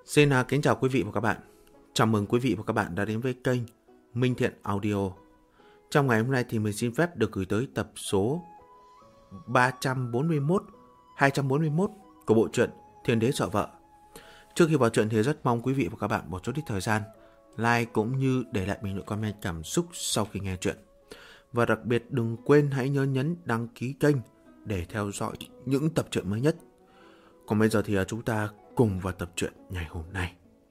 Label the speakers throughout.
Speaker 1: Xin kính chào quý vị và các bạn. Chào mừng quý vị và các bạn đã đến với kênh Minh Thiện Audio. Trong ngày hôm nay thì mình xin phép được gửi tới tập số 241 của bộ truyện Thiên Đế Sợ Vợ. Trước khi vào truyện thì rất mong quý vị và các bạn một chút ít thời gian like cũng như để lại bình luận comment cảm xúc sau khi nghe truyện. Và đặc biệt đừng quên hãy nhớ nhấn đăng ký kênh để theo dõi những tập truyện mới nhất. Còn bây giờ thì chúng ta cùng vào tập truyện ngày hôm nay.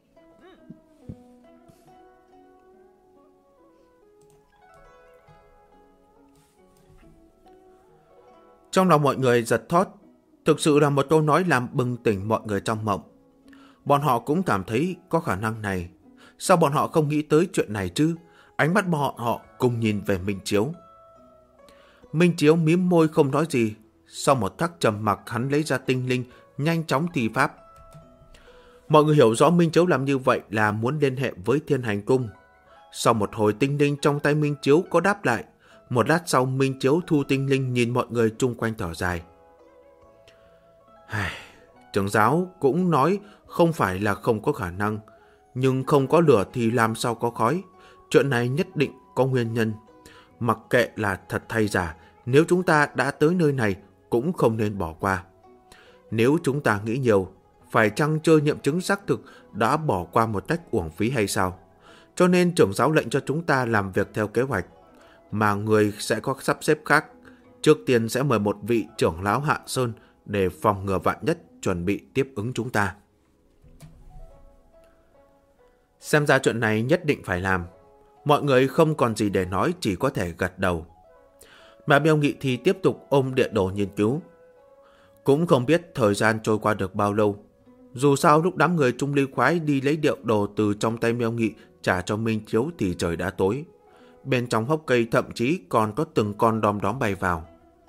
Speaker 1: Trong lòng mọi người giật thót, thực sự là một câu nói làm bừng tỉnh mọi người trong mộng. Bọn họ cũng cảm thấy có khả năng này. Sao bọn họ không nghĩ tới chuyện này chứ? Ánh mắt bọn họ cùng nhìn về Minh Chiếu. Minh Chiếu mím môi không nói gì. Sau một khắc trầm mặc, hắn lấy ra tinh linh, nhanh chóng thi pháp. Mọi người hiểu rõ Minh Chiếu làm như vậy là muốn liên hệ với Thiên Hành Cung. Sau một hồi tinh linh trong tay Minh Chiếu có đáp lại. Một lát sau Minh Chiếu thu tinh linh nhìn mọi người chung quanh thở dài. Trưởng giáo cũng nói không phải là không có khả năng, nhưng không có lửa thì làm sao có khói. Chuyện này nhất định có nguyên nhân. Mặc kệ là thật hay giả, nếu chúng ta đã tới nơi này cũng không nên bỏ qua. Nếu chúng ta nghĩ nhiều, phải chăng chưa nghiệm chứng xác thực đã bỏ qua một cách uổng phí hay sao? Cho nên trưởng giáo lệnh cho chúng ta làm việc theo kế hoạch, mà người sẽ có sắp xếp khác. Trước tiên sẽ mời một vị trưởng lão Hạ Sơn để phòng ngừa vạn nhất, chuẩn bị tiếp ứng chúng ta. Xem ra chuyện này nhất định phải làm. Mọi người không còn gì để nói, chỉ có thể gật đầu. Mà Miêu Nghị thì tiếp tục ôm địa đồ nghiên cứu. Cũng không biết thời gian trôi qua được bao lâu. Dù sao lúc đám người Trung Ly Khoái đi lấy địa đồ từ trong tay Miêu Nghị trả cho Minh Chiếu thì trời đã tối. Bên trong hốc cây thậm chí còn có từng con đom đóm bay vào.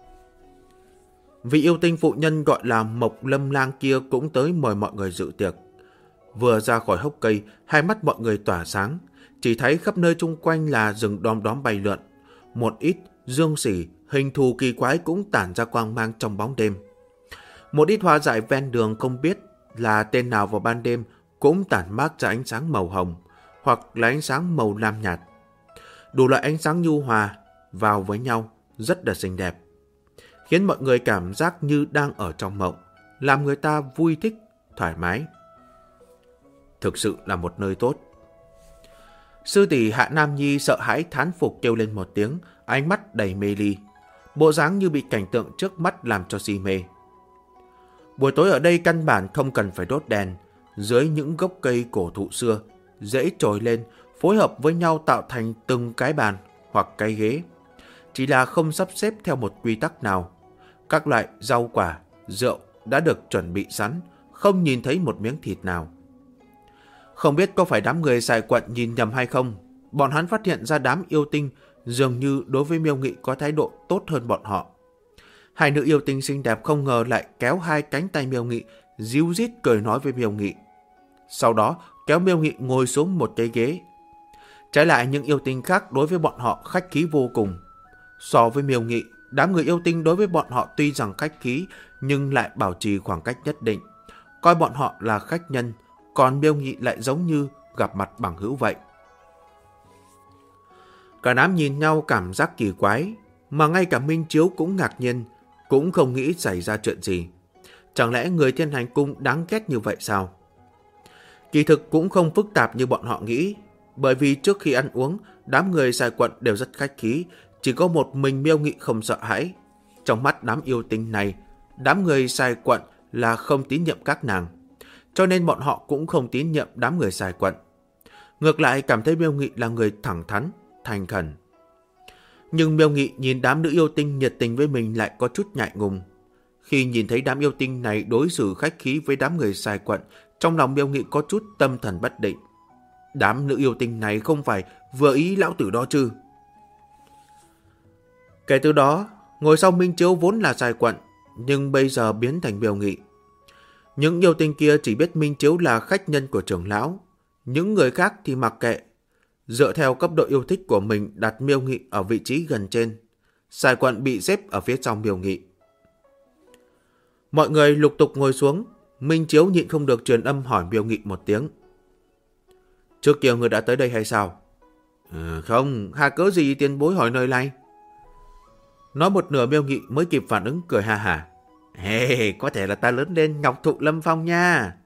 Speaker 1: Vị yêu tinh phụ nhân gọi là Mộc Lâm Lang kia cũng tới mời mọi người dự tiệc. Vừa ra khỏi hốc cây, hai mắt mọi người tỏa sáng, chỉ thấy khắp nơi chung quanh là rừng đom đóm bay lượn. Một ít dương xỉ, hình thù kỳ quái cũng tản ra quang mang trong bóng đêm. Một ít hoa dại ven đường không biết là tên nào vào ban đêm cũng tản mát ra ánh sáng màu hồng hoặc là ánh sáng màu lam nhạt. Đủ loại ánh sáng nhu hòa vào với nhau rất là xinh đẹp, khiến mọi người cảm giác như đang ở trong mộng, làm người ta vui thích, thoải mái. Thực sự là một nơi tốt. Sư tỷ Hạ Nam Nhi sợ hãi thán phục kêu lên một tiếng, ánh mắt đầy mê ly, bộ dáng như bị cảnh tượng trước mắt làm cho si mê. Buổi tối ở đây căn bản không cần phải đốt đèn, dưới những gốc cây cổ thụ xưa, rễ trồi lên, phối hợp với nhau tạo thành từng cái bàn hoặc cái ghế. Chỉ là không sắp xếp theo một quy tắc nào. Các loại rau quả, rượu đã được chuẩn bị sẵn, không nhìn thấy một miếng thịt nào. Không biết có phải đám người xài quận nhìn nhầm hay không, bọn hắn phát hiện ra đám yêu tinh dường như đối với Miêu Nghị có thái độ tốt hơn bọn họ. Hai nữ yêu tinh xinh đẹp không ngờ lại kéo hai cánh tay Miêu Nghị, ríu rít cười nói với Miêu Nghị. Sau đó kéo Miêu Nghị ngồi xuống một cái ghế. Trái lại những yêu tinh khác đối với bọn họ khách khí vô cùng. So với Miêu Nghị, đám người yêu tinh đối với bọn họ tuy rằng khách khí nhưng lại bảo trì khoảng cách nhất định, coi bọn họ là khách nhân, còn Miêu Nghị lại giống như gặp mặt bằng hữu vậy. Cả đám nhìn nhau cảm giác kỳ quái, mà ngay cả Minh Chiếu cũng ngạc nhiên, cũng không nghĩ xảy ra chuyện gì. Chẳng lẽ người Thiên Hành Cung đáng ghét như vậy sao? Kỳ thực cũng không phức tạp như bọn họ nghĩ, bởi vì trước khi ăn uống, đám người xài quận đều rất khách khí, chỉ có một mình Miêu Nghị không sợ hãi. Trong mắt đám yêu tinh này, đám người xài quận là không tín nhiệm các nàng, cho nên bọn họ cũng không tín nhiệm đám người xài quận. Ngược lại cảm thấy Miêu Nghị là người thẳng thắn, thành khẩn. Nhưng Miêu Nghị nhìn đám nữ yêu tinh nhiệt tình với mình lại có chút ngại ngùng. Khi nhìn thấy đám yêu tinh này đối xử khách khí với đám người xài quận, trong lòng Miêu Nghị có chút tâm thần bất định. Đám nữ yêu tinh này không phải vừa ý lão tử đó chứ? Kể từ đó, ngồi sau Minh Chiếu vốn là xài quận, nhưng bây giờ biến thành Miêu Nghị. Những yêu tinh kia chỉ biết Minh Chiếu là khách nhân của trưởng lão, những người khác thì mặc kệ. Dựa theo cấp độ yêu thích của mình đặt Miêu Nghị ở vị trí gần trên, xài quận bị xếp ở phía sau Miêu Nghị. Mọi người lục tục ngồi xuống, Minh Chiếu nhịn không được truyền âm hỏi Miêu Nghị một tiếng. Trước kia người đã tới đây hay sao? Không, hà cớ gì tiền bối hỏi nơi này? Nói một nửa Miêu Nghị mới kịp phản ứng cười ha hả. Có thể là ta lớn lên ngọc thụ lâm phong nha.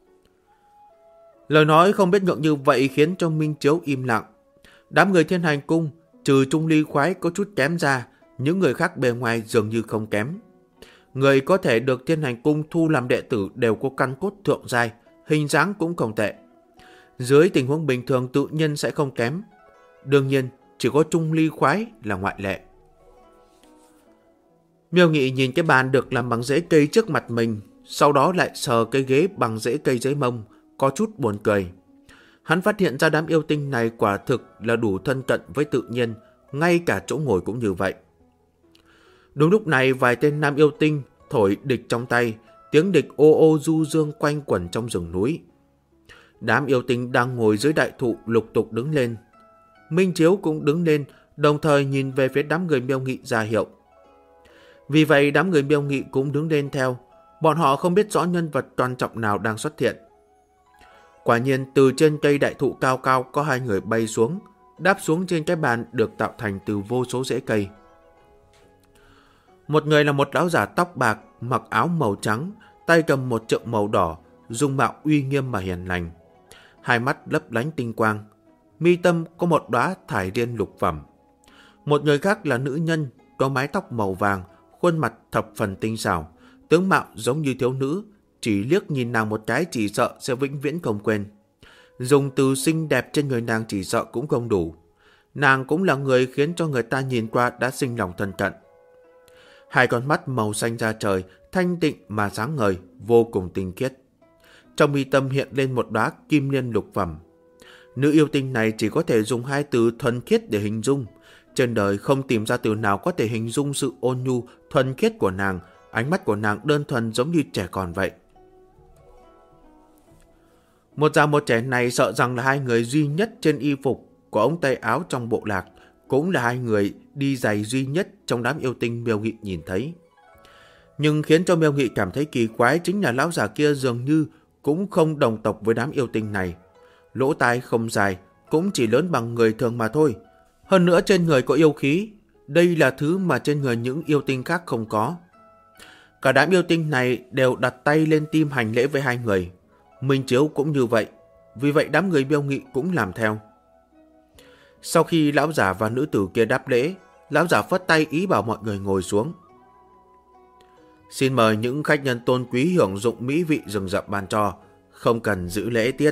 Speaker 1: Lời nói không biết ngượng như vậy khiến cho Minh Chiếu im lặng. Đám người Thiên Hành Cung, trừ Trung Ly Khoái có chút kém ra, những người khác bề ngoài dường như không kém. Người có thể được Thiên Hành Cung thu làm đệ tử đều có căn cốt thượng giai, hình dáng cũng không tệ. Dưới tình huống bình thường tự nhiên sẽ không kém. Đương nhiên, chỉ có Trung Ly Khoái là ngoại lệ. Miêu Nghị nhìn cái bàn được làm bằng rễ cây trước mặt mình, sau đó lại sờ cái ghế bằng rễ cây dưới mông, có chút buồn cười. Hắn phát hiện ra đám yêu tinh này quả thực là đủ thân cận với tự nhiên, ngay cả chỗ ngồi cũng như vậy. Đúng lúc này vài tên nam yêu tinh thổi địch trong tay, tiếng địch ô ô du dương quanh quẩn trong rừng núi. Đám yêu tinh đang ngồi dưới đại thụ lục tục đứng lên. Minh Chiếu cũng đứng lên, đồng thời nhìn về phía đám người Miêu Nghị ra hiệu. Vì vậy đám người Miêu Nghị cũng đứng lên theo, bọn họ không biết rõ nhân vật quan trọng nào đang xuất hiện. Quả nhiên từ trên cây đại thụ cao cao có hai người bay xuống, đáp xuống trên cái bàn được tạo thành từ vô số rễ cây. Một người là một lão giả tóc bạc, mặc áo màu trắng, tay cầm một trượng màu đỏ, dung mạo uy nghiêm mà hiền lành. Hai mắt lấp lánh tinh quang, mi tâm có một đóa thải liên lục phẩm. Một người khác là nữ nhân, có mái tóc màu vàng, khuôn mặt thập phần tinh xảo, tướng mạo giống như thiếu nữ, chỉ liếc nhìn nàng một cái chỉ sợ sẽ vĩnh viễn không quên. Dùng từ xinh đẹp trên người nàng chỉ sợ cũng không đủ. Nàng cũng là người khiến cho người ta nhìn qua đã sinh lòng thân cận. Hai con mắt màu xanh da trời, thanh tịnh mà sáng ngời, vô cùng tinh khiết. Trong mi tâm hiện lên một đóa kim liên lục phẩm. Nữ yêu tinh này chỉ có thể dùng hai từ thuần khiết để hình dung. Trên đời không tìm ra từ nào có thể hình dung sự ôn nhu, thuần khiết của nàng. Ánh mắt của nàng đơn thuần giống như trẻ con vậy. Một già một trẻ này sợ rằng là hai người duy nhất trên y phục của ống tay áo trong bộ lạc, cũng là hai người đi giày duy nhất trong đám yêu tinh Miêu Nghị nhìn thấy. Nhưng khiến cho Miêu Nghị cảm thấy kỳ quái chính là lão già kia dường như cũng không đồng tộc với đám yêu tinh này. Lỗ tai không dài, cũng chỉ lớn bằng người thường mà thôi. Hơn nữa trên người có yêu khí, đây là thứ mà trên người những yêu tinh khác không có. Cả đám yêu tinh này đều đặt tay lên tim hành lễ với hai người. Minh Chiếu cũng như vậy, vì vậy đám người Miêu Nghị cũng làm theo. Sau khi lão giả và nữ tử kia đáp lễ, lão giả phất tay ý bảo mọi người ngồi xuống. Xin mời những khách nhân tôn quý hưởng dụng mỹ vị rừng rậm ban cho, không cần giữ lễ tiết.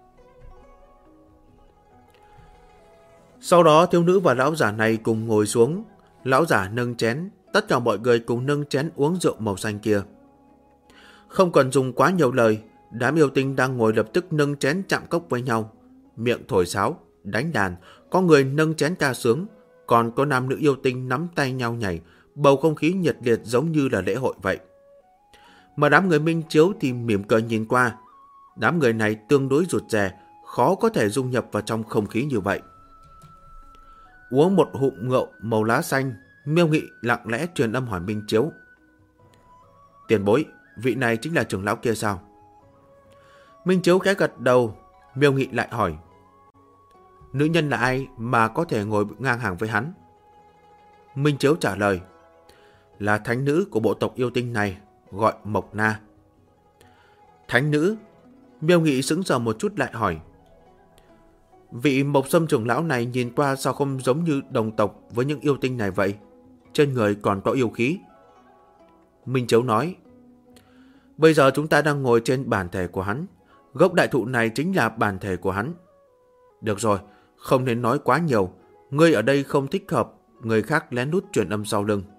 Speaker 1: Sau đó thiếu nữ và lão giả này cùng ngồi xuống, lão giả nâng chén, tất cả mọi người cùng nâng chén uống rượu màu xanh kia. Không cần dùng quá nhiều lời, đám yêu tinh đang ngồi lập tức nâng chén chạm cốc với nhau, miệng thổi sáo, đánh đàn, có người nâng chén ca sướng, còn có nam nữ yêu tinh nắm tay nhau nhảy, bầu không khí nhiệt liệt giống như là lễ hội vậy. Mà đám người Minh Chiếu thì mỉm cười nhìn qua, đám người này tương đối rụt rè, khó có thể dung nhập vào trong không khí như vậy. Uống một hụm rượu màu lá xanh, Miêu Nghị lặng lẽ truyền âm hỏi Minh Chiếu. Tiền bối, vị này chính là trưởng lão kia sao? Minh Chiếu khẽ gật đầu, Miêu Nghị lại hỏi. Nữ nhân là ai mà có thể ngồi ngang hàng với hắn? Minh Chiếu trả lời. Là thánh nữ của bộ tộc yêu tinh này, gọi Mộc Na. Thánh nữ? Miêu Nghị sững sờ một chút lại hỏi. Vị Mộc Sâm trưởng lão này nhìn qua sao không giống như đồng tộc với những yêu tinh này vậy? Trên người còn có yêu khí. Minh Chiếu nói. Bây giờ chúng ta đang ngồi trên bản thể của hắn. Gốc đại thụ này chính là bản thể của hắn. Được rồi, không nên nói quá nhiều. Ngươi ở đây không thích hợp, người khác lén lút truyền âm sau lưng.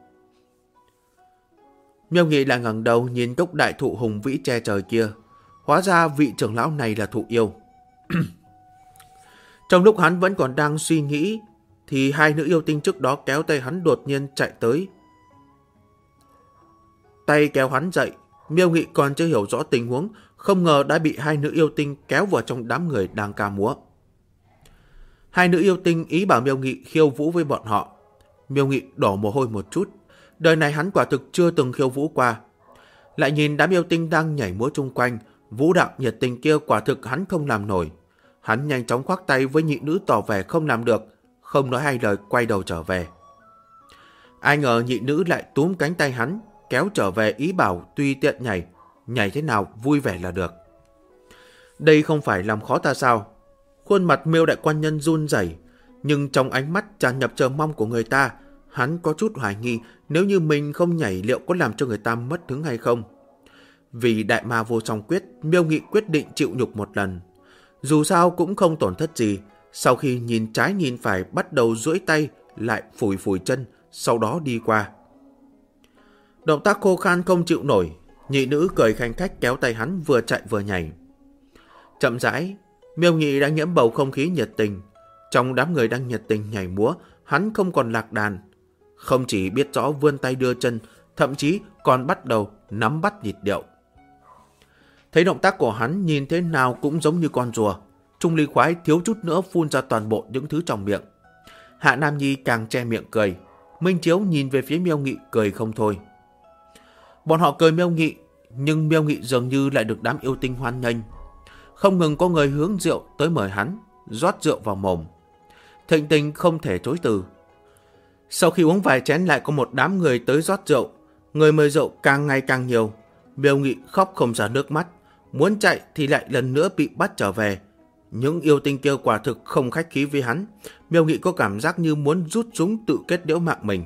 Speaker 1: Miêu Nghị lại ngẩng đầu nhìn gốc đại thụ hùng vĩ che trời kia. Hóa ra vị trưởng lão này là thụ yêu. Trong lúc hắn vẫn còn đang suy nghĩ, thì hai nữ yêu tinh trước đó kéo tay hắn đột nhiên chạy tới. Tay kéo hắn dậy, Miêu Nghị còn chưa hiểu rõ tình huống, không ngờ đã bị hai nữ yêu tinh kéo vào trong đám người đang ca múa. Hai nữ yêu tinh ý bảo Miêu Nghị khiêu vũ với bọn họ. Miêu Nghị đổ mồ hôi một chút, đời này hắn quả thực chưa từng khiêu vũ qua. Lại nhìn đám yêu tinh đang nhảy múa chung quanh, vũ đạo nhiệt tình kia quả thực hắn không làm nổi. Hắn nhanh chóng khoác tay với nhị nữ tỏ vẻ không làm được, không nói hai lời quay đầu trở về. Ai ngờ nhị nữ lại túm cánh tay hắn, kéo trở về ý bảo tùy tiện nhảy thế nào vui vẻ là được. Đây không phải làm khó ta sao? Khuôn mặt Miêu đại quan nhân run rẩy, nhưng trong ánh mắt tràn ngập chờ mong của người ta, hắn có chút hoài nghi nếu như mình không nhảy liệu có làm cho người ta mất hứng hay không. Vì đại ma vô song quyết, Miêu Nghị quyết định chịu nhục một lần. Dù sao cũng không tổn thất gì, sau khi nhìn trái nhìn phải bắt đầu duỗi tay, lại phủi phủi chân, sau đó đi qua. Động tác khô khan không chịu nổi, nhị nữ cười khanh khách kéo tay hắn vừa chạy vừa nhảy. Chậm rãi, Miêu Nghị đã nhiễm bầu không khí nhiệt tình. Trong đám người đang nhiệt tình nhảy múa, hắn không còn lạc đàn. Không chỉ biết rõ vươn tay đưa chân, thậm chí còn bắt đầu nắm bắt nhịp điệu. Thấy động tác của hắn nhìn thế nào cũng giống như con rùa. Trung Ly Khoái thiếu chút nữa phun ra toàn bộ những thứ trong miệng. Hạ Nam Nhi càng che miệng cười. Minh Chiếu nhìn về phía Miêu Nghị cười không thôi. Bọn họ cười Miêu Nghị, nhưng Miêu Nghị dường như lại được đám yêu tinh hoan nghênh. Không ngừng có người hướng rượu tới mời hắn, rót rượu vào mồm. Thịnh tình không thể chối từ. Sau khi uống vài chén lại có một đám người tới rót rượu. Người mời rượu càng ngày càng nhiều. Miêu Nghị khóc không ra nước mắt. Muốn chạy thì lại lần nữa bị bắt trở về. Những yêu tinh kia quả thực không khách khí với hắn. Miêu Nghị có cảm giác như muốn rút súng tự kết liễu mạng mình.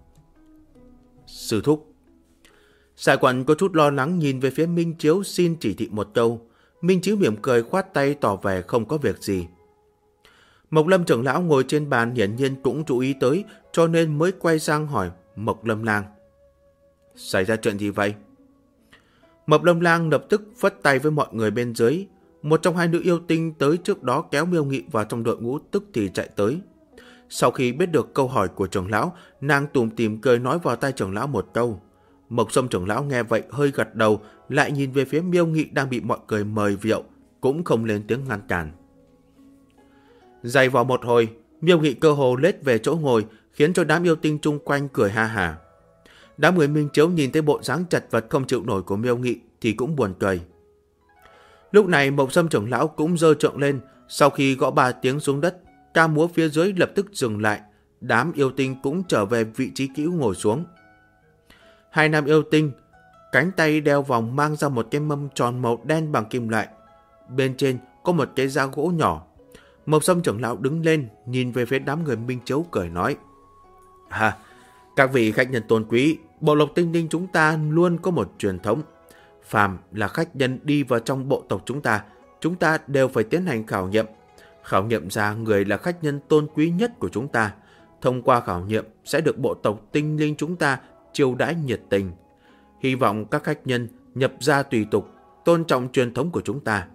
Speaker 1: Sư thúc. Sài Quận có chút lo lắng nhìn về phía Minh Chiếu xin chỉ thị một câu. Minh Chiếu mỉm cười khoát tay tỏ vẻ không có việc gì. Mộc Lâm trưởng lão ngồi trên bàn hiển nhiên cũng chú ý tới, cho nên mới quay sang hỏi Mộc Lâm Lang. Xảy ra chuyện gì vậy? Mộc Lâm Lang lập tức phất tay với mọi người bên dưới. Một trong hai nữ yêu tinh tới trước đó kéo Miêu Nghị vào trong đội ngũ tức thì chạy tới. Sau khi biết được câu hỏi của trưởng lão, nàng tủm tỉm cười nói vào tai trưởng lão một câu. Mộc Sâm trưởng lão nghe vậy hơi gật đầu, lại nhìn về phía Miêu Nghị đang bị mọi người mời rượu, cũng không lên tiếng ngăn cản. Dày vào một hồi, Miêu Nghị cơ hồ lết về chỗ ngồi, khiến cho đám yêu tinh chung quanh cười ha hả. Đám người Minh Chiếu nhìn thấy bộ dáng chật vật không chịu nổi của Miêu Nghị thì cũng buồn cười. Lúc này Mộc Sâm trưởng lão cũng giơ trượng lên, sau khi gõ 3 tiếng xuống đất, ca múa phía dưới lập tức dừng lại, đám yêu tinh cũng trở về vị trí cũ ngồi xuống. Hai nam yêu tinh, cánh tay đeo vòng mang ra một cái mâm tròn màu đen bằng kim loại. Bên trên có một cái giá gỗ nhỏ. Mộc Sâm trưởng lão đứng lên, nhìn về phía đám người Minh Chiếu cười nói. Các vị khách nhân tôn quý, bộ Lộc Tinh Linh chúng ta luôn có một truyền thống. Phàm là khách nhân đi vào trong bộ tộc chúng ta đều phải tiến hành khảo nghiệm. Khảo nghiệm ra người là khách nhân tôn quý nhất của chúng ta. Thông qua khảo nghiệm sẽ được bộ tộc Tinh Linh chúng ta chiêu đãi nhiệt tình. Hy vọng các khách nhân nhập gia tùy tục, tôn trọng truyền thống của chúng ta.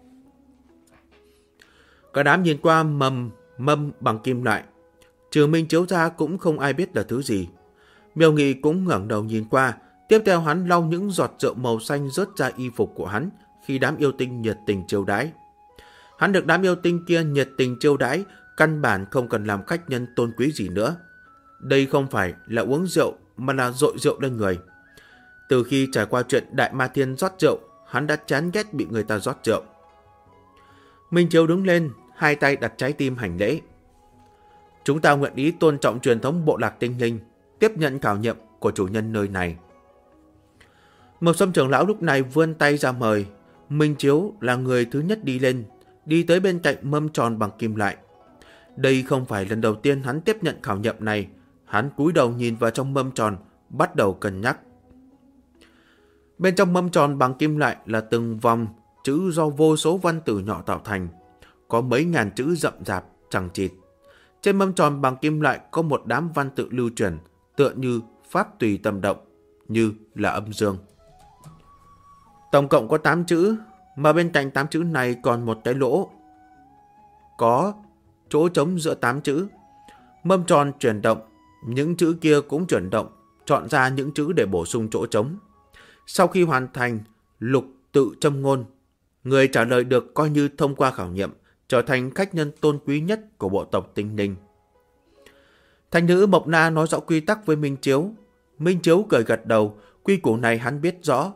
Speaker 1: Cả đám nhìn qua mâm bằng kim loại. Trừ Minh Chiếu ra cũng không ai biết là thứ gì. Miêu Nghị cũng ngẩng đầu nhìn qua. Tiếp theo hắn lau những giọt rượu màu xanh rớt ra y phục của hắn khi đám yêu tinh nhiệt tình chiêu đãi. Hắn được đám yêu tinh kia nhiệt tình chiêu đãi, căn bản không cần làm khách nhân tôn quý gì nữa. Đây không phải là uống rượu mà là dội rượu lên người. Từ khi trải qua chuyện Đại Ma Thiên rót rượu, hắn đã chán ghét bị người ta rót rượu. Minh Chiếu đứng lên, hai tay đặt trái tim hành lễ. Chúng ta nguyện ý tôn trọng truyền thống bộ lạc Tinh Linh, tiếp nhận khảo nghiệm của chủ nhân nơi này. Mộc Sâm trưởng lão lúc này vươn tay ra mời. Minh Chiếu là người thứ nhất đi lên, đi tới bên cạnh mâm tròn bằng kim loại. Đây không phải lần đầu tiên hắn tiếp nhận khảo nghiệm này. Hắn cúi đầu nhìn vào trong mâm tròn, bắt đầu cân nhắc. Bên trong mâm tròn bằng kim loại là từng vòng chữ do vô số văn tự nhỏ tạo thành. Có mấy ngàn chữ rậm rạp, chằng chịt. Trên mâm tròn bằng kim loại có một đám văn tự lưu truyền, tựa như pháp tùy tâm động, như là âm dương. Tổng cộng có 8 chữ, mà bên cạnh 8 chữ này còn một cái lỗ. Có chỗ trống giữa 8 chữ. Mâm tròn chuyển động, những chữ kia cũng chuyển động, chọn ra những chữ để bổ sung chỗ trống. Sau khi hoàn thành lục tự châm ngôn, người trả lời được coi như thông qua khảo nghiệm, trở thành khách nhân tôn quý nhất của bộ tộc Tinh Linh. Thành nữ Mộc Na nói rõ quy tắc với Minh Chiếu. Minh Chiếu cười gật đầu, quy củ này hắn biết rõ.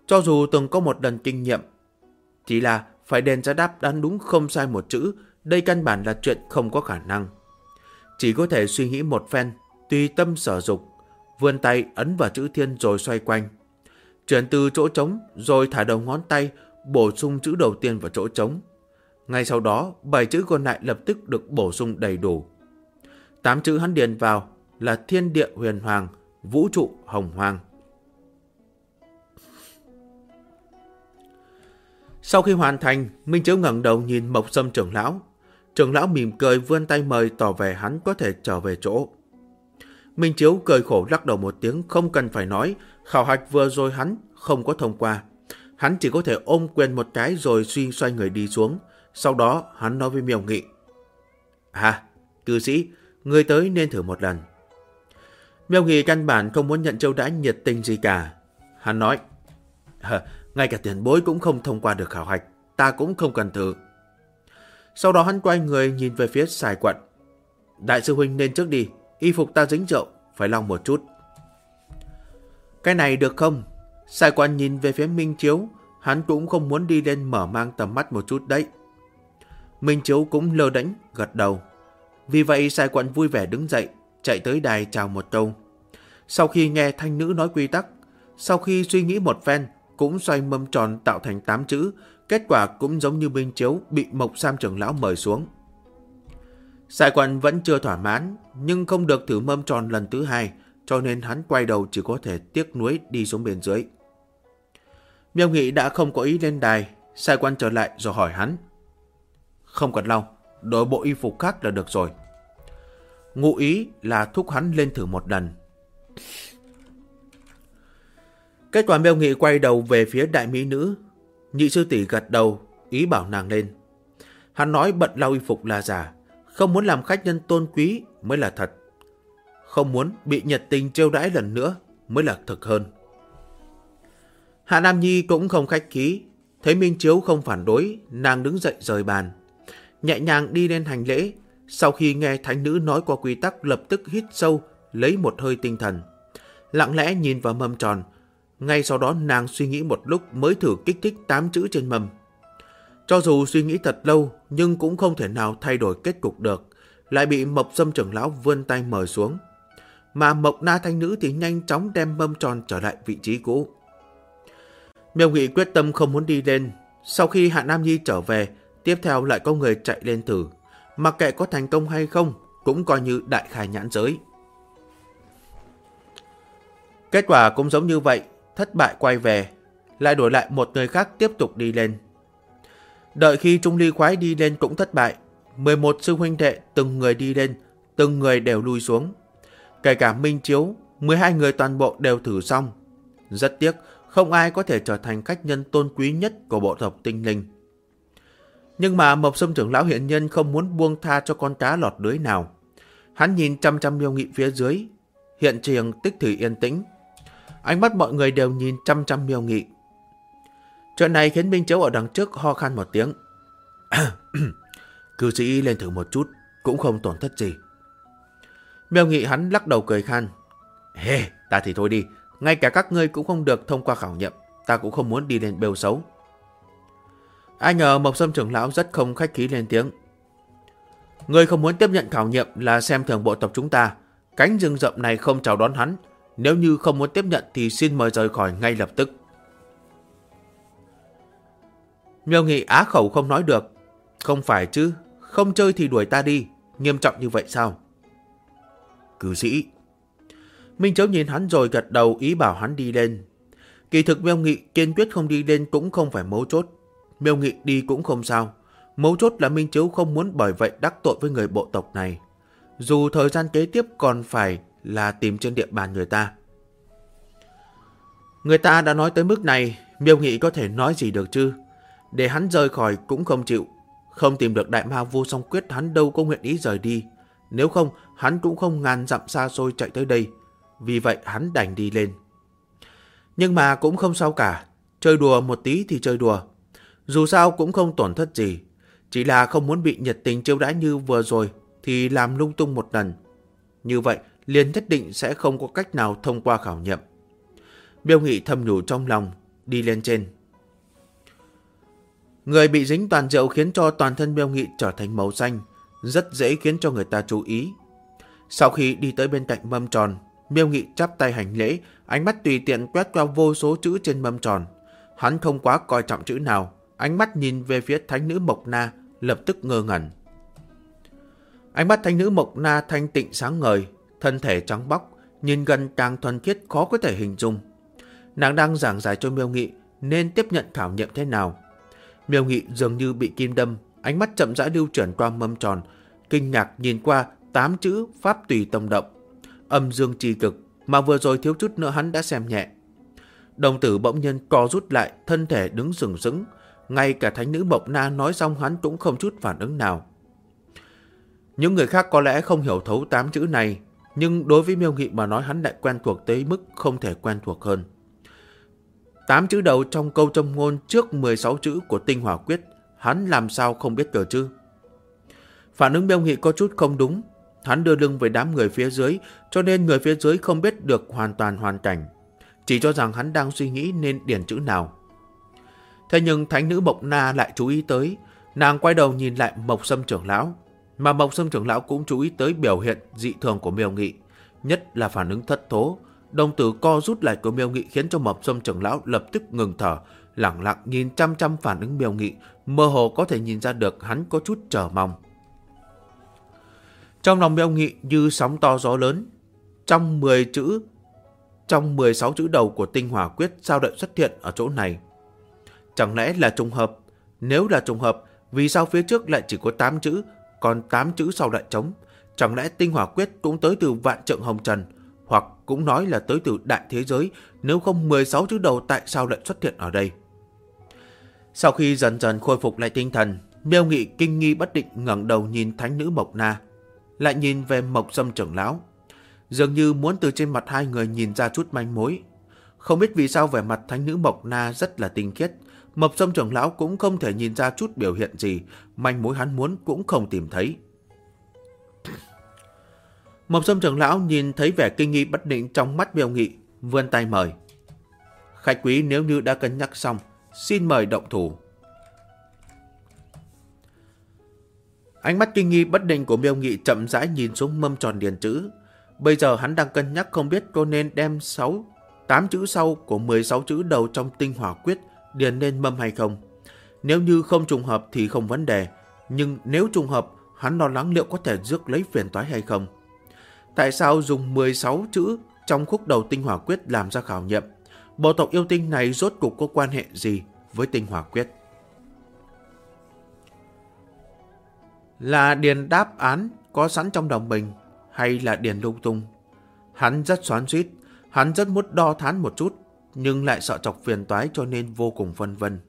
Speaker 1: Cho dù từng có một lần kinh nghiệm, chỉ là phải đền ra đáp án đúng không sai một chữ, đây căn bản là chuyện không có khả năng. Chỉ có thể suy nghĩ một phen, tùy tâm sở dục, vươn tay ấn vào chữ thiên rồi xoay quanh. Chuyển từ chỗ trống rồi thả đầu ngón tay, bổ sung chữ đầu tiên vào chỗ trống. Ngay sau đó, 7 chữ còn lại lập tức được bổ sung đầy đủ. 8 chữ hắn điền vào là thiên địa huyền hoàng, vũ trụ hồng hoang. Sau khi hoàn thành, Minh Chiếu ngẩng đầu nhìn Mộc Sâm trưởng lão. Trưởng lão mỉm cười vươn tay mời tỏ vẻ hắn có thể trở về chỗ. Minh Chiếu cười khổ lắc đầu một tiếng, không cần phải nói, khảo hạch vừa rồi hắn không có thông qua. Hắn chỉ có thể ôm quyền một cái rồi xoay người đi xuống. Sau đó hắn nói với Miêu Nghị: cư sĩ, người tới nên thử một lần. Miêu Nghị căn bản không muốn nhận chiêu đãi nhiệt tình gì cả. Hắn nói: ngay cả tiền bối cũng không thông qua được khảo hạch, ta cũng không cần thử. Sau đó hắn quay người nhìn về phía Sài Quận. Đại sư huynh nên trước đi, y phục ta dính rượu, phải lau một chút. Cái này được không? Sài Quận nhìn về phía Minh Chiếu, hắn cũng không muốn đi lên mở mang tầm mắt một chút đấy. Minh Chiếu cũng lơ đễnh gật đầu. Vì vậy Sài Quận vui vẻ đứng dậy, chạy tới đài chào một câu. Sau khi nghe thanh nữ nói quy tắc, sau khi suy nghĩ một phen, cũng xoay mâm tròn tạo thành 8 chữ, kết quả cũng giống như Minh Chiếu bị Mộc Sam trưởng lão mời xuống. Sài Quận vẫn chưa thỏa mãn, nhưng không được thử mâm tròn lần thứ 2, cho nên hắn quay đầu chỉ có thể tiếc nuối đi xuống bên dưới. Miêu Nghị đã không có ý lên đài, Sài Quận trở lại rồi hỏi hắn: không cần lau, đổi bộ y phục khác là được rồi. Ngụ ý là thúc hắn lên thử một lần. Kết quả Miêu Nghị quay đầu về phía đại mỹ nữ. Nhị sư tỷ gật đầu, ý bảo nàng lên. Hắn nói bận lau y phục là giả, không muốn làm khách nhân tôn quý mới là thật. Không muốn bị nhiệt tình trêu đãi lần nữa mới là thực hơn. Hạ Nam Nhi cũng không khách khí, thấy Minh Chiếu không phản đối, nàng đứng dậy rời bàn, nhẹ nhàng đi lên hành lễ. Sau khi nghe thánh nữ nói qua quy tắc, lập tức hít sâu, lấy một hơi tinh thần, lặng lẽ nhìn vào mâm tròn. Ngay sau đó nàng suy nghĩ một lúc mới thử kích thích 8 chữ trên mâm. Cho dù suy nghĩ thật lâu, nhưng cũng không thể nào thay đổi kết cục được, lại bị Mộc Sâm trưởng lão vươn tay mời xuống. Mà Mộc Na thánh nữ thì nhanh chóng đem mâm tròn trở lại vị trí cũ. Miêu Nghị quyết tâm không muốn đi lên. Sau khi Hạ Nam Nhi trở về, tiếp theo lại có người chạy lên thử. Mặc kệ có thành công hay không, cũng coi như đại khai nhãn giới. Kết quả cũng giống như vậy, thất bại quay về, lại đổi lại một người khác tiếp tục đi lên. Đợi khi Trung Ly Khoái đi lên cũng thất bại, 11 sư huynh đệ từng người đi lên, từng người đều lui xuống. Kể cả Minh Chiếu, 12 người toàn bộ đều thử xong. Rất tiếc, không ai có thể trở thành khách nhân tôn quý nhất của bộ tộc Tinh Linh. Nhưng mà Mộc Sâm trưởng lão hiện nhân không muốn buông tha cho con cá lọt lưới nào. Hắn nhìn chăm chăm Miêu Nghị phía dưới, hiện trường tức thì yên tĩnh. Ánh mắt mọi người đều nhìn chăm chăm Miêu Nghị. Chuyện này khiến Minh Chiếu ở đằng trước ho khan một tiếng. Cư sĩ lên thử một chút, cũng không tổn thất gì. Miêu Nghị hắn lắc đầu cười khan. Ta thì thôi đi, ngay cả các ngươi cũng không được thông qua khảo nghiệm, ta cũng không muốn đi lên bêu xấu. Ai ngờ Mộc Sâm trưởng lão rất không khách khí lên tiếng. Ngươi không muốn tiếp nhận khảo nghiệm là xem thường bộ tộc chúng ta. Cánh rừng rậm này không chào đón hắn. Nếu như không muốn tiếp nhận thì xin mời rời khỏi ngay lập tức. Miêu Nghị á khẩu không nói được. Không phải chứ, không chơi thì đuổi ta đi. Nghiêm trọng như vậy sao? Cư sĩ. Minh Chiếu nhìn hắn rồi gật đầu ý bảo hắn đi lên. Kỳ thực Miêu Nghị kiên quyết không đi lên cũng không phải mấu chốt. Miêu Nghị đi cũng không sao. Mấu chốt là Minh Chiếu không muốn bởi vậy đắc tội với người bộ tộc này. Dù thời gian kế tiếp còn phải là tìm trên địa bàn người ta. Người ta đã nói tới mức này, Miêu Nghị có thể nói gì được chứ? Để hắn rời khỏi cũng không chịu. Không tìm được đại ma vô song quyết, hắn đâu có nguyện ý rời đi. Nếu không, hắn cũng không ngàn dặm xa xôi chạy tới đây. Vì vậy hắn đành đi lên. Nhưng mà cũng không sao cả. Chơi đùa một tí thì chơi đùa. Dù sao cũng không tổn thất gì. Chỉ là không muốn bị nhiệt tình chiêu đãi như vừa rồi thì làm lung tung một lần. Như vậy liền nhất định sẽ không có cách nào thông qua khảo nghiệm. Miêu Nghị thầm nhủ trong lòng, đi lên trên. Người bị dính toàn rượu khiến cho toàn thân Miêu Nghị trở thành màu xanh, rất dễ khiến cho người ta chú ý. Sau khi đi tới bên cạnh mâm tròn, Miêu Nghị chắp tay hành lễ, ánh mắt tùy tiện quét qua vô số chữ trên mâm tròn. Hắn không quá coi trọng chữ nào, ánh mắt nhìn về phía thánh nữ Mộc Na, lập tức ngơ ngẩn. Ánh mắt thánh nữ Mộc Na thanh tịnh sáng ngời, thân thể trắng bóc, nhìn gần càng thuần khiết khó có thể hình dung. Nàng đang giảng giải cho Miêu Nghị nên tiếp nhận khảo nghiệm thế nào. Miêu Nghị dường như bị kim đâm, ánh mắt chậm rãi lưu chuyển qua mâm tròn, kinh ngạc nhìn qua 8 chữ pháp tùy tâm động, âm dương tri cực mà vừa rồi thiếu chút nữa hắn đã xem nhẹ. Đồng tử bỗng nhiên co rút lại, thân thể đứng sừng sững, ngay cả thánh nữ Mộc Na nói xong hắn cũng không chút phản ứng nào. Những người khác có lẽ không hiểu thấu 8 chữ này, nhưng đối với Miêu Nghị mà nói hắn lại quen thuộc tới mức không thể quen thuộc hơn. 8 chữ đầu trong câu châm ngôn trước 16 chữ của tinh hỏa quyết, hắn làm sao không biết cờ chứ? Phản ứng Miêu Nghị có chút không đúng, hắn đưa lưng với đám người phía dưới, cho nên người phía dưới không biết được hoàn toàn hoàn cảnh, chỉ cho rằng hắn đang suy nghĩ nên điền chữ nào. Thế nhưng thánh nữ Mộc Na lại chú ý tới, nàng quay đầu nhìn lại Mộc Sâm trưởng lão, mà Mộc Sâm trưởng lão cũng chú ý tới biểu hiện dị thường của Miêu Nghị, nhất là phản ứng thất thố. Đồng tử co rút lại của Miêu Nghị khiến cho Mộc Sâm trưởng lão lập tức ngừng thở, lặng lặng nhìn chăm chăm phản ứng Miêu Nghị, mơ hồ có thể nhìn ra được hắn có chút chờ mong. Trong lòng Miêu Nghị như sóng to gió lớn, trong 16 chữ đầu của tinh hỏa quyết sao lại xuất hiện ở chỗ này? Chẳng lẽ là trùng hợp? Nếu là trùng hợp, vì sao phía trước lại chỉ có 8 chữ, còn 8 chữ sau lại trống? Chẳng lẽ tinh hỏa quyết cũng tới từ vạn trượng hồng trần, hoặc cũng nói là tới từ đại thế giới? Nếu không 16 chữ đầu tại sao lại xuất hiện ở đây? Sau khi dần dần khôi phục lại tinh thần, Miêu Nghị kinh nghi bất định ngẩng đầu nhìn thánh nữ Mộc Na, lại nhìn về Mộc Sâm trưởng lão, dường như muốn từ trên mặt hai người nhìn ra chút manh mối. Không biết vì sao vẻ mặt thánh nữ Mộc Na rất là tinh khiết, Mộc Sâm trưởng lão cũng không thể nhìn ra chút biểu hiện gì, manh mối hắn muốn cũng không tìm thấy. Mộc Sâm trưởng lão nhìn thấy vẻ kinh nghi bất định trong mắt Miêu Nghị, vươn tay mời. Khách quý nếu như đã cân nhắc xong, xin mời động thủ. Ánh mắt kinh nghi bất định của Miêu Nghị chậm rãi nhìn xuống mâm tròn điền chữ. Bây giờ hắn đang cân nhắc không biết có nên đem 8 chữ sau của 16 chữ đầu trong tinh hỏa quyết điền lên mâm hay không. Nếu như không trùng hợp thì không vấn đề, nhưng nếu trùng hợp, hắn lo lắng liệu có thể rước lấy phiền toái hay không. Tại sao dùng 16 chữ trong khúc đầu tinh hỏa quyết làm ra khảo nghiệm? Bộ tộc yêu tinh này rốt cuộc có quan hệ gì với tinh hỏa quyết? Là điền đáp án có sẵn trong đầu mình, hay là điền lung tung? Hắn rất xoắn xuýt, hắn rất muốn đo thán một chút, nhưng lại sợ chọc phiền toái cho nên vô cùng phân vân.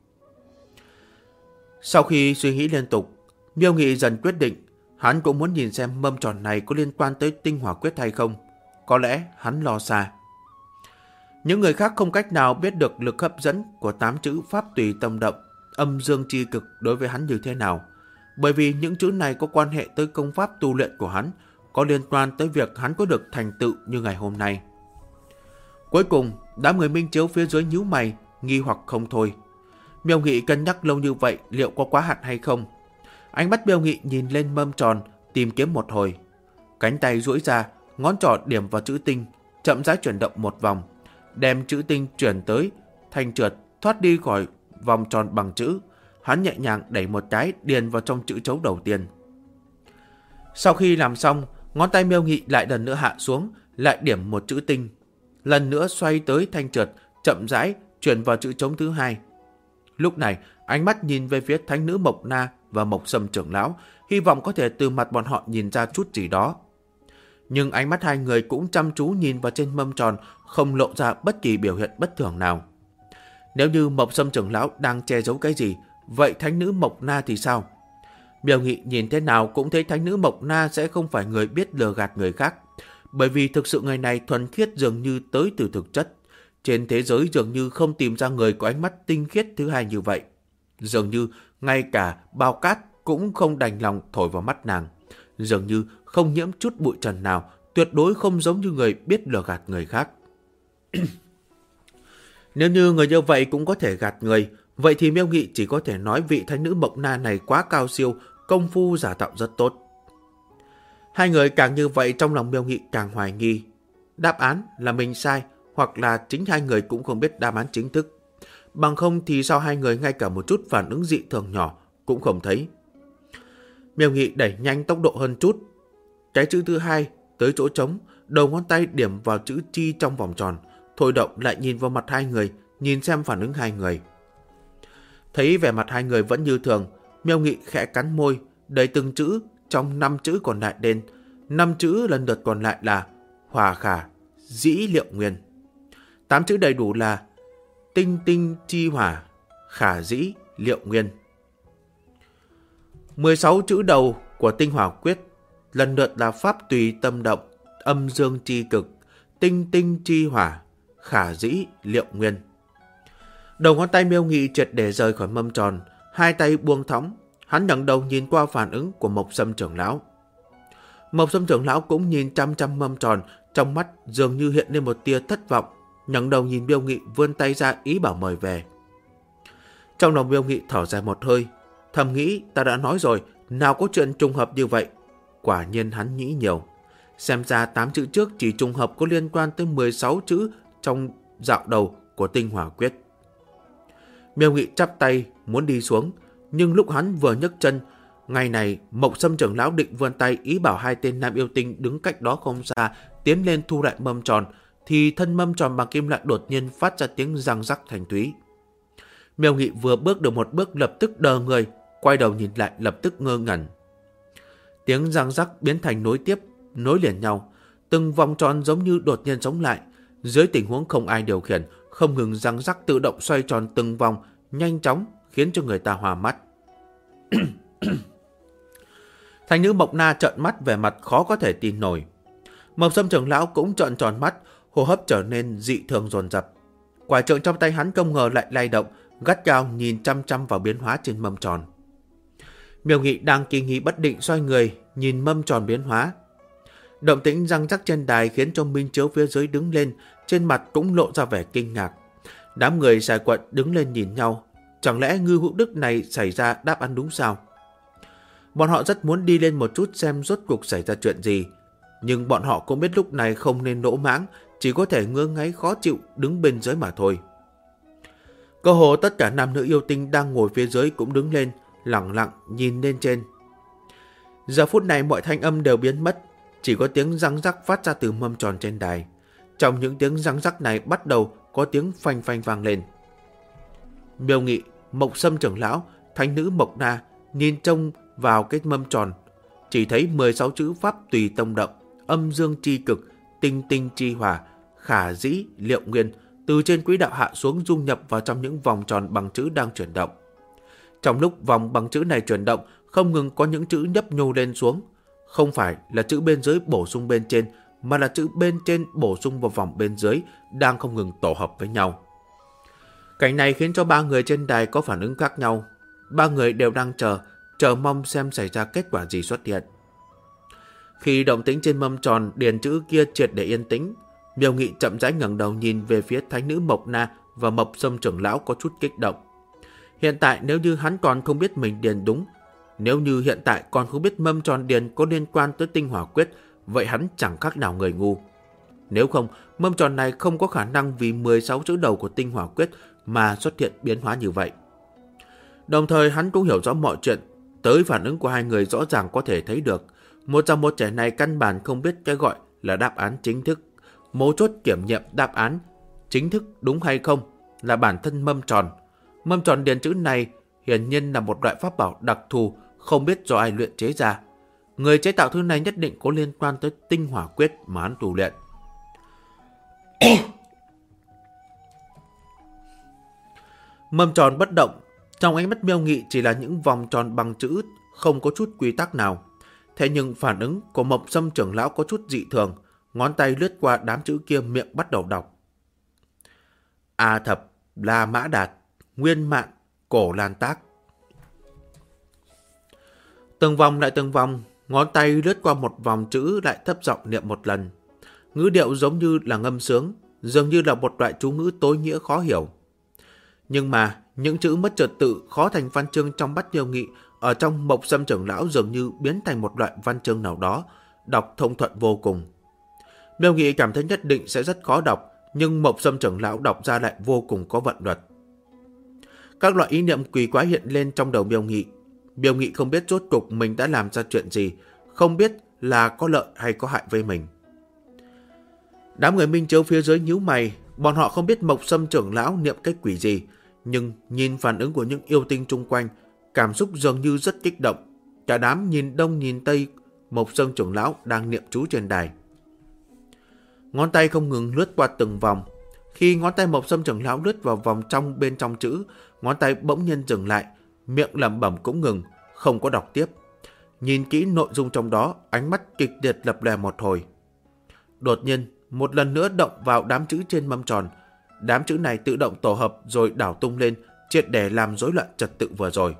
Speaker 1: Sau khi suy nghĩ liên tục, Miêu Nghị dần quyết định, hắn cũng muốn nhìn xem mâm tròn này có liên quan tới tinh hỏa quyết hay không. Có lẽ hắn lo xa. Những người khác không cách nào biết được lực hấp dẫn của 8 chữ pháp tùy tâm động, âm dương chi cực đối với hắn như thế nào. Bởi vì những chữ này có quan hệ tới công pháp tu luyện của hắn, có liên quan tới việc hắn có được thành tựu như ngày hôm nay. Cuối cùng, đám người minh chiếu phía dưới nhíu mày, nghi hoặc không thôi. Miêu Nghị cân nhắc lâu như vậy liệu có quá hạn hay không? Ánh mắt Miêu Nghị nhìn lên mâm tròn, tìm kiếm một hồi. Cánh tay duỗi ra, ngón trỏ điểm vào chữ tinh, chậm rãi chuyển động một vòng, đem chữ tinh chuyển tới thanh trượt, thoát đi khỏi vòng tròn bằng chữ. Hắn nhẹ nhàng đẩy một cái điền vào trong chữ chấu đầu tiên. Sau khi làm xong, ngón tay Miêu Nghị lại lần nữa hạ xuống, lại điểm một chữ tinh, lần nữa xoay tới thanh trượt, chậm rãi chuyển vào chữ trống thứ hai. Lúc này, ánh mắt nhìn về phía thánh nữ Mộc Na và Mộc Sâm trưởng lão, hy vọng có thể từ mặt bọn họ nhìn ra chút gì đó. Nhưng ánh mắt hai người cũng chăm chú nhìn vào trên mâm tròn, không lộ ra bất kỳ biểu hiện bất thường nào. Nếu như Mộc Sâm trưởng lão đang che giấu cái gì, vậy thánh nữ Mộc Na thì sao? Miêu Nghị nhìn thế nào cũng thấy thánh nữ Mộc Na sẽ không phải người biết lừa gạt người khác, bởi vì thực sự người này thuần khiết dường như tới từ thực chất. Trên thế giới dường như không tìm ra người có ánh mắt tinh khiết thứ hai như vậy. Dường như ngay cả bao cát cũng không đành lòng thổi vào mắt nàng. Dường như không nhiễm chút bụi trần nào, tuyệt đối không giống như người biết lừa gạt người khác. Nếu như người như vậy cũng có thể gạt người, vậy thì Miêu Nghị chỉ có thể nói vị thánh nữ Mộc Na này quá cao siêu, công phu giả tạo rất tốt. Hai người càng như vậy trong lòng Miêu Nghị càng hoài nghi. Đáp án là mình sai, hoặc là chính hai người cũng không biết đáp án chính thức. Bằng không thì sao hai người ngay cả một chút phản ứng dị thường nhỏ cũng không thấy. Miêu Nghị đẩy nhanh tốc độ hơn chút. Cái chữ thứ hai tới chỗ trống, đầu ngón tay điểm vào chữ chi trong vòng tròn, thôi động lại nhìn vào mặt hai người, nhìn xem phản ứng hai người. Thấy vẻ mặt hai người vẫn như thường, Miêu Nghị khẽ cắn môi, đẩy từng chữ trong 5 chữ còn lại lên. 5 chữ lần lượt còn lại là hòa khả, dĩ liệu nguyên. 8 chữ đầy đủ là tinh tinh chi hòa, khả dĩ liệu nguyên. 16 chữ đầu của tinh hỏa quyết lần lượt là pháp tùy tâm động, âm dương chi cực, tinh tinh chi hỏa, khả dĩ liệu nguyên. Đầu ngón tay Miêu Nghị triệt để rời khỏi mâm tròn, hai tay buông thõng, hắn ngẩng đầu nhìn qua phản ứng của Mộc Sâm trưởng lão. Mộc Sâm trưởng lão cũng nhìn chăm chăm mâm tròn, trong mắt dường như hiện lên một tia thất vọng, ngẩng đầu nhìn Miêu Nghị vươn tay ra ý bảo mời về. Trong lòng Miêu Nghị thở dài một hơi, thầm nghĩ ta đã nói rồi, nào có chuyện trùng hợp như vậy. Quả nhiên hắn nghĩ nhiều. Xem ra 8 chữ trước chỉ trùng hợp có liên quan tới 16 chữ trong dạo đầu của tinh hỏa quyết. Miêu Nghị chắp tay muốn đi xuống, nhưng lúc hắn vừa nhấc chân, ngày này Mộc Sâm trưởng lão định vươn tay ý bảo hai tên nam yêu tinh đứng cách đó không xa tiến lên thu lại mâm tròn, thì thân mâm tròn bằng kim loại đột nhiên phát ra tiếng răng rắc thanh thúy. Miêu Nghị vừa bước được một bước lập tức đờ người, quay đầu nhìn lại lập tức ngơ ngẩn. Tiếng răng rắc biến thành nối tiếp, nối liền nhau, từng vòng tròn giống như đột nhiên sống lại. Dưới tình huống không ai điều khiển, không ngừng răng rắc tự động xoay tròn từng vòng, nhanh chóng khiến cho người ta hoa mắt. Thánh nữ Mộc Na trợn mắt vẻ mặt khó có thể tin nổi. Mộc Sâm trưởng lão cũng trợn tròn mắt, hô hấp trở nên dị thường dồn dập. Quả trượng trong tay hắn không ngờ lại lay động, gắt gao nhìn chăm chăm vào biến hóa trên mâm tròn. Miêu Nghị đang kinh nghi bất định xoay người, nhìn mâm tròn biến hóa. Động tĩnh răng rắc trên đài khiến cho minh chiếu phía dưới đứng lên, trên mặt cũng lộ ra vẻ kinh ngạc. Đám người xài quận đứng lên nhìn nhau, chẳng lẽ Ngư Hữu Đức này xảy ra đáp án đúng sao? Bọn họ rất muốn đi lên một chút xem rốt cuộc xảy ra chuyện gì, nhưng bọn họ cũng biết lúc này không nên lỗ mãng, chỉ có thể ngơ ngáy khó chịu đứng bên dưới mà thôi. Cơ hồ tất cả nam nữ yêu tinh đang ngồi phía dưới cũng đứng lên, lặng lặng nhìn lên trên. Giờ phút này mọi thanh âm đều biến mất, chỉ có tiếng răng rắc phát ra từ mâm tròn trên đài. Trong những tiếng răng rắc này bắt đầu có tiếng phanh phanh vang lên. Miêu Nghị, Mộc Sâm trưởng lão, thánh nữ Mộc Na nhìn trông vào cái mâm tròn, chỉ thấy 16 chữ pháp tùy tâm động, âm dương chi cực, tinh tinh chi hòa, khả dĩ liệu nguyên từ trên quỹ đạo hạ xuống dung nhập vào trong những vòng tròn bằng chữ đang chuyển động. Trong lúc vòng bằng chữ này chuyển động, không ngừng có những chữ nhấp nhô lên xuống. Không phải là chữ bên dưới bổ sung bên trên, mà là chữ bên trên bổ sung vào vòng bên dưới, đang không ngừng tổ hợp với nhau. Cảnh này khiến cho ba người trên đài có phản ứng khác nhau. Ba người đều đang chờ mong xem xảy ra kết quả gì xuất hiện. Khi động tĩnh trên mâm tròn điền chữ kia triệt để yên tĩnh, Miêu Nghị chậm rãi ngẩng đầu nhìn về phía thánh nữ Mộc Na và Mộc Sâm trưởng lão có chút kích động. Hiện tại nếu như hắn còn không biết mình điền đúng, nếu như hiện tại còn không biết mâm tròn điền có liên quan tới tinh hỏa quyết, vậy hắn chẳng khác nào người ngu. Nếu không, mâm tròn này không có khả năng vì 16 chữ đầu của tinh hỏa quyết mà xuất hiện biến hóa như vậy. Đồng thời hắn cũng hiểu rõ mọi chuyện, tới phản ứng của hai người rõ ràng có thể thấy được. Một già một trẻ này căn bản không biết cái gọi là đáp án chính thức. Mấu chốt kiểm nghiệm đáp án chính thức đúng hay không là bản thân mâm tròn. Mâm tròn điền chữ này hiển nhiên là một loại pháp bảo đặc thù, không biết do ai luyện chế ra. Người chế tạo thứ này nhất định có liên quan tới tinh hỏa quyết mà hắn tu luyện. Mâm tròn bất động, trong ánh mắt Miêu Nghị chỉ là những vòng tròn bằng chữ, không có chút quy tắc nào. Thế nhưng phản ứng của Mộc Sâm trưởng lão có chút dị thường, ngón tay lướt qua đám chữ kia, miệng bắt đầu đọc. A Thập, La Mã Đạt, Nguyên Mạn, Cổ Lan Tác. Từng vòng lại từng vòng, ngón tay lướt qua một vòng chữ lại thấp giọng niệm một lần. Ngữ điệu giống như là ngâm sướng, dường như là một loại chú ngữ tối nghĩa khó hiểu. Nhưng mà những chữ mất trật tự khó thành văn chương trong Bát Miêu Nghị ở trong Mộc Sâm trưởng lão dường như biến thành một loại văn chương nào đó, đọc thông thuận vô cùng. Miêu Nghị cảm thấy nhất định sẽ rất khó đọc, nhưng Mộc Sâm trưởng lão đọc ra lại vô cùng có vận luật. Các loại ý niệm kỳ quái hiện lên trong đầu Miêu Nghị. Miêu Nghị không biết rốt cuộc mình đã làm ra chuyện gì, không biết là có lợi hay có hại với mình. Đám người Minh Chiếu phía dưới nhíu mày, bọn họ không biết Mộc Sâm trưởng lão niệm cái quỷ gì, nhưng nhìn phản ứng của những yêu tinh chung quanh, cảm xúc dường như rất kích động. Cả đám nhìn đông nhìn tây, Mộc Sâm trưởng lão đang niệm chú trên đài. Ngón tay không ngừng lướt qua từng vòng. Khi ngón tay Mộc Sâm trưởng lão lướt vào vòng trong bên trong chữ, ngón tay bỗng nhiên dừng lại, miệng lẩm bẩm cũng ngừng, không có đọc tiếp. Nhìn kỹ nội dung trong đó, ánh mắt kịch liệt lập lè một hồi. Đột nhiên, một lần nữa động vào đám chữ trên mâm tròn. Đám chữ này tự động tổ hợp rồi đảo tung lên, triệt để làm rối loạn trật tự vừa rồi.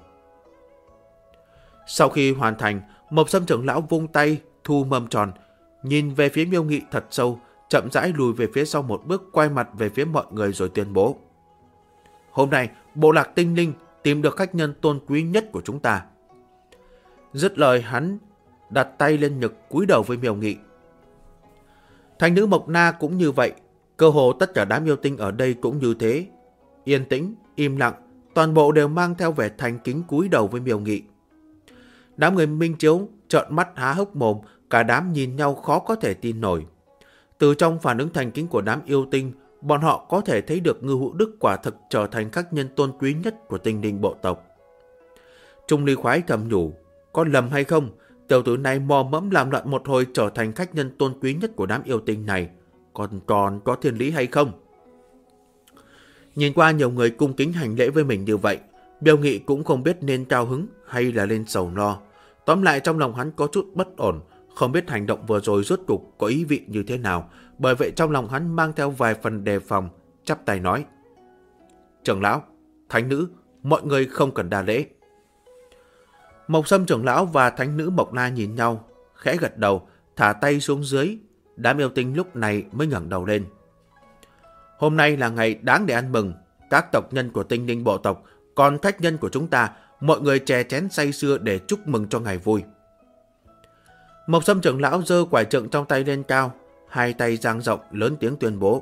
Speaker 1: Sau khi hoàn thành, Mộc Sâm trưởng lão vung tay, thu mâm tròn, nhìn về phía Miêu Nghị thật sâu, chậm rãi lùi về phía sau một bước, quay mặt về phía mọi người rồi tuyên bố: Hôm nay, bộ lạc tinh linh tìm được khách nhân tôn quý nhất của chúng ta. Dứt lời, hắn đặt tay lên ngực cúi đầu với Miêu Nghị. Thánh nữ Mộc Na cũng như vậy, cơ hồ tất cả đám yêu tinh ở đây cũng như thế. Yên tĩnh, im lặng, toàn bộ đều mang theo vẻ thành kính cúi đầu với Miêu Nghị. Đám người Minh Chiếu trợn mắt há hốc mồm, cả đám nhìn nhau khó có thể tin nổi. Từ trong phản ứng thành kính của đám yêu tinh, bọn họ có thể thấy được Ngư Hữu Đức quả thực trở thành khách nhân tôn quý nhất của tinh linh bộ tộc. Trung Ly Khoái thầm nhủ, có lầm hay không? Tiểu tử này mò mẫm làm loạn một hồi trở thành khách nhân tôn quý nhất của đám yêu tinh này, còn có thiên lý hay không? Nhìn qua nhiều người cung kính hành lễ với mình như vậy, Miêu Nghị cũng không biết nên cao hứng hay là lên sầu lo. Tóm lại trong lòng hắn có chút bất ổn, không biết hành động vừa rồi rốt cuộc có ý vị như thế nào, bởi vậy trong lòng hắn mang theo vài phần đề phòng, chắp tay nói: Trưởng lão, thánh nữ, mọi người không cần đa lễ. Mộc Sâm trưởng lão và thánh nữ Mộc Na nhìn nhau, khẽ gật đầu, thả tay xuống dưới. Đám yêu tinh lúc này mới ngẩng đầu lên. Hôm nay là ngày đáng để ăn mừng. Các tộc nhân của tinh linh bộ tộc, còn khách nhân của chúng ta, mọi người chè chén say sưa để chúc mừng cho ngày vui. Mộc Sâm trưởng lão giơ quải trượng trong tay lên cao, hai tay dang rộng, lớn tiếng tuyên bố.